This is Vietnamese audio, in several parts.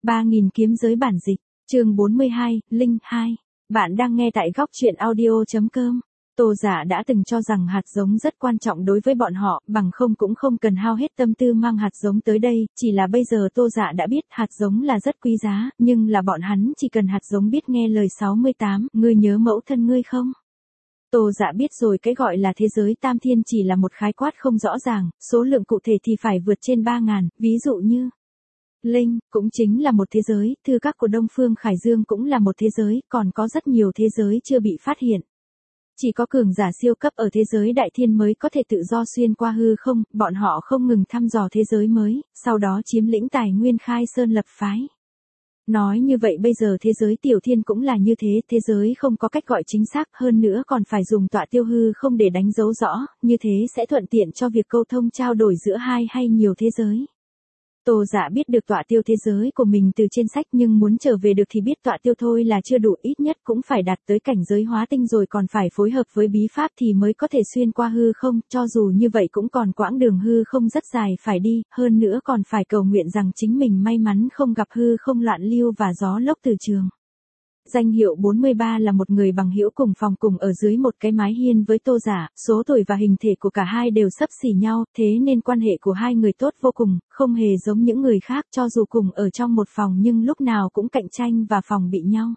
3000 kiếm giới bản dịch, chương 42, Linh 2. Bạn đang nghe tại góc truyện audio.com. Tô Dạ đã từng cho rằng hạt giống rất quan trọng đối với bọn họ, bằng không cũng không cần hao hết tâm tư mang hạt giống tới đây, chỉ là bây giờ Tô Dạ đã biết hạt giống là rất quý giá, nhưng là bọn hắn chỉ cần hạt giống biết nghe lời 68, ngươi nhớ mẫu thân ngươi không? Tô Dạ biết rồi, cái gọi là thế giới tam thiên chỉ là một khái quát không rõ ràng, số lượng cụ thể thì phải vượt trên 3000, ví dụ như Linh, cũng chính là một thế giới, thư các của Đông Phương Khải Dương cũng là một thế giới, còn có rất nhiều thế giới chưa bị phát hiện. Chỉ có cường giả siêu cấp ở thế giới đại thiên mới có thể tự do xuyên qua hư không, bọn họ không ngừng thăm dò thế giới mới, sau đó chiếm lĩnh tài nguyên khai sơn lập phái. Nói như vậy bây giờ thế giới tiểu thiên cũng là như thế, thế giới không có cách gọi chính xác, hơn nữa còn phải dùng tọa tiêu hư không để đánh dấu rõ, như thế sẽ thuận tiện cho việc câu thông trao đổi giữa hai hay nhiều thế giới. Tô Dạ biết được tọa tiêu thế giới của mình từ trên sách, nhưng muốn trở về được thì biết tọa tiêu thôi là chưa đủ, ít nhất cũng phải đạt tới cảnh giới hóa tinh rồi còn phải phối hợp với bí pháp thì mới có thể xuyên qua hư không, cho dù như vậy cũng còn quãng đường hư không rất dài phải đi, hơn nữa còn phải cầu nguyện rằng chính mình may mắn không gặp hư không loạn lưu và gió lốc từ trường. Danh hiệu 43 là một người bằng hữu cùng phòng cùng ở dưới một cái mái hiên với Tô Dạ, số tuổi và hình thể của cả hai đều xấp xỉ nhau, thế nên quan hệ của hai người tốt vô cùng, không hề giống những người khác, cho dù cùng ở trong một phòng nhưng lúc nào cũng cạnh tranh và phòng bị nhau.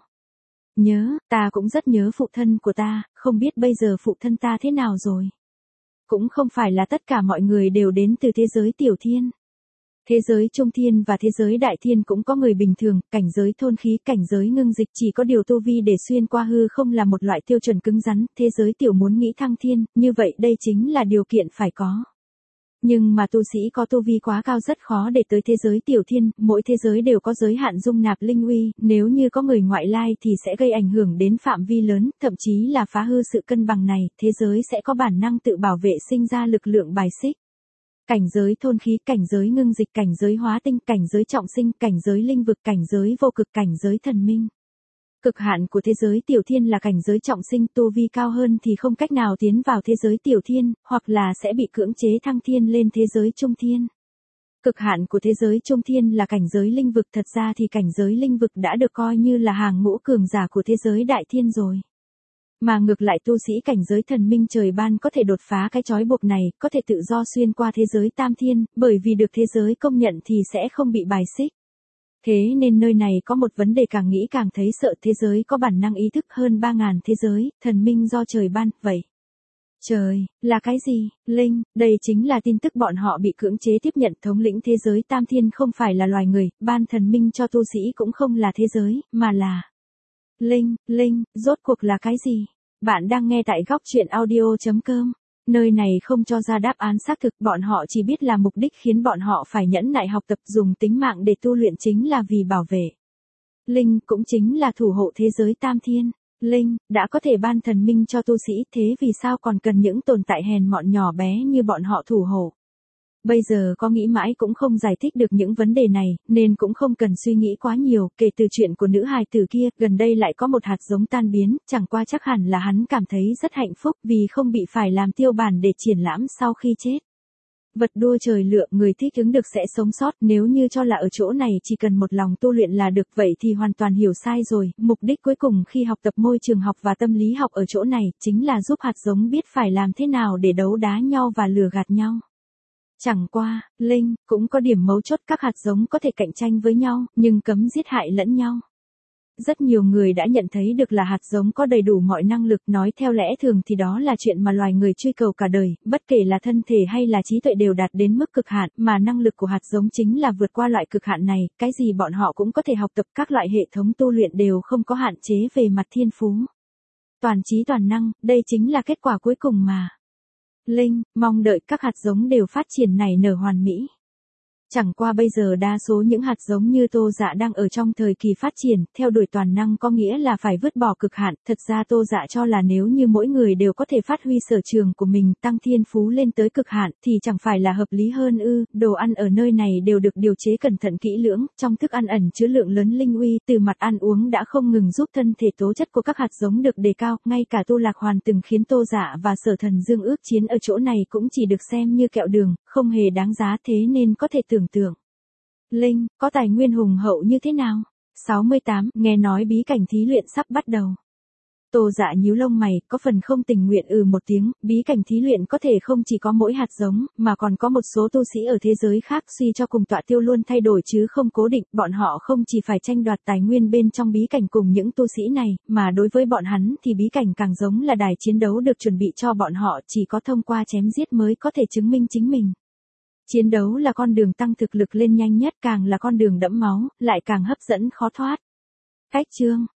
Ta cũng rất nhớ phụ thân của ta, không biết bây giờ phụ thân ta thế nào rồi. Cũng không phải là tất cả mọi người đều đến từ thế giới tiểu thiên. Thế giới trung thiên và thế giới đại thiên cũng có người bình thường, cảnh giới thôn khí, cảnh giới ngưng dịch, chỉ có điều tu vi để xuyên qua hư không là một loại tiêu chuẩn cứng rắn, thế giới tiểu muốn nghĩ thăng thiên, như vậy đây chính là điều kiện phải có. Nhưng mà tu sĩ có tu vi quá cao rất khó để tới thế giới tiểu thiên, mỗi thế giới đều có giới hạn dung nạp linh uy, nếu như có người ngoại lai thì sẽ gây ảnh hưởng đến phạm vi lớn, thậm chí là phá hư sự cân bằng này, thế giới sẽ có bản năng tự bảo vệ sinh ra lực lượng bài xích. Cảnh giới thôn khí, cảnh giới ngưng dịch, cảnh giới hóa tinh, cảnh giới trọng sinh, cảnh giới linh vực, cảnh giới vô cực, cảnh giới thần minh. Cực hạn của thế giới tiểu thiên là cảnh giới trọng sinh, tu vi cao hơn thì không cách nào tiến vào thế giới tiểu thiên, hoặc là sẽ bị cưỡng chế thăng thiên lên thế giới trung thiên. Cực hạn của thế giới trung thiên là cảnh giới linh vực, thật ra thì cảnh giới linh vực đã được coi như là hàng ngũ cường giả của thế giới đại thiên rồi. Mà ngược lại tu sĩ cảnh giới thần minh trời ban có thể đột phá cái trói buộc này, có thể tự do xuyên qua thế giới tam thiên, bởi vì được thế giới công nhận thì sẽ không bị bài xích. Thế nên nơi này có một vấn đề càng nghĩ càng thấy sợ, thế giới có bản năng ý thức hơn 3000 thế giới, thần minh do trời ban, vậy. Trời, là cái gì? Linh, đây chính là tin tức bọn họ bị cưỡng chế tiếp nhận, thống lĩnh thế giới tam thiên không phải là loài người, ban thần minh cho tu sĩ cũng không là thế giới, mà là Linh, rốt cuộc là cái gì? Bạn đang nghe tại góc truyện audio.com. Nơi này không cho ra đáp án xác thực, bọn họ chỉ biết là mục đích khiến bọn họ phải nhẫn nại học tập, dùng tính mạng để tu luyện chính là vì bảo vệ. Linh cũng chính là thủ hộ thế giới tam thiên. Linh đã có thể ban thần minh cho tu sĩ, thế vì sao còn cần những tồn tại hèn mọn nhỏ bé như bọn họ thủ hộ? Bây giờ có nghĩ mãi cũng không giải thích được những vấn đề này, nên cũng không cần suy nghĩ quá nhiều, kể từ chuyện của nữ hài tử kia, gần đây lại có một hạt giống tan biến, chẳng qua chắc hẳn là hắn cảm thấy rất hạnh phúc vì không bị phải làm tiêu bản để triển lãm sau khi chết. Vật đua trời lựa, người thích ứng được sẽ sống sót, nếu như cho là ở chỗ này chỉ cần một lòng tu luyện là được, vậy thì hoàn toàn hiểu sai rồi, mục đích cuối cùng khi học tập môi trường học và tâm lý học ở chỗ này, chính là giúp hạt giống biết phải làm thế nào để đấu đá nhau và lừa gạt nhau. Chẳng qua, Linh cũng có điểm mấu chốt, các hạt giống có thể cạnh tranh với nhau, nhưng cấm giết hại lẫn nhau. Rất nhiều người đã nhận thấy được là hạt giống có đầy đủ mọi năng lực, nói theo lẽ thường thì đó là chuyện mà loài người truy cầu cả đời, bất kể là thân thể hay là trí tuệ đều đạt đến mức cực hạn, mà năng lực của hạt giống chính là vượt qua loại cực hạn này, cái gì bọn họ cũng có thể học tập, các loại hệ thống tu luyện đều không có hạn chế về mặt thiên phú. Toàn trí toàn năng, đây chính là kết quả cuối cùng mà Linh mong đợi, các hạt giống đều phát triển nảy nở hoàn mỹ. Chẳng qua bây giờ đa số những hạt giống như Tô Dạ đang ở trong thời kỳ phát triển, theo đuổi toàn năng có nghĩa là phải vứt bỏ cực hạn, thật ra Tô Dạ cho là nếu như mỗi người đều có thể phát huy sở trường của mình, tăng thiên phú lên tới cực hạn, thì chẳng phải là hợp lý hơn ư? Đồ ăn ở nơi này đều được điều chế cẩn thận kỹ lưỡng, trong thức ăn ẩn chứa lượng lớn linh uy, từ mặt ăn uống đã không ngừng giúp thân thể tố chất của các hạt giống được đề cao, ngay cả Tu Lạc Hoàn từng khiến Tô Dạ và Sở Thần Dương ước chiến ở chỗ này cũng chỉ được xem như kẹo đường, không hề đáng giá, thế nên có thể tưởng tượng. Linh, có tài nguyên hùng hậu như thế nào? 68, nghe nói bí cảnh thí luyện sắp bắt đầu. Tô Dạ nhíu lông mày, có phần không tình nguyện một tiếng, bí cảnh thí luyện có thể không chỉ có mỗi hạt giống, mà còn có một số tu sĩ ở thế giới khác suy cho cùng tọa tiêu luôn thay đổi chứ không cố định, bọn họ không chỉ phải tranh đoạt tài nguyên bên trong bí cảnh cùng những tu sĩ này, mà đối với bọn hắn thì bí cảnh càng giống là đài chiến đấu được chuẩn bị cho bọn họ, chỉ có thông qua chém giết mới có thể chứng minh chính mình. Chiến đấu là con đường tăng thực lực lên nhanh nhất, càng là con đường đẫm máu, lại càng hấp dẫn khó thoát. Cách chương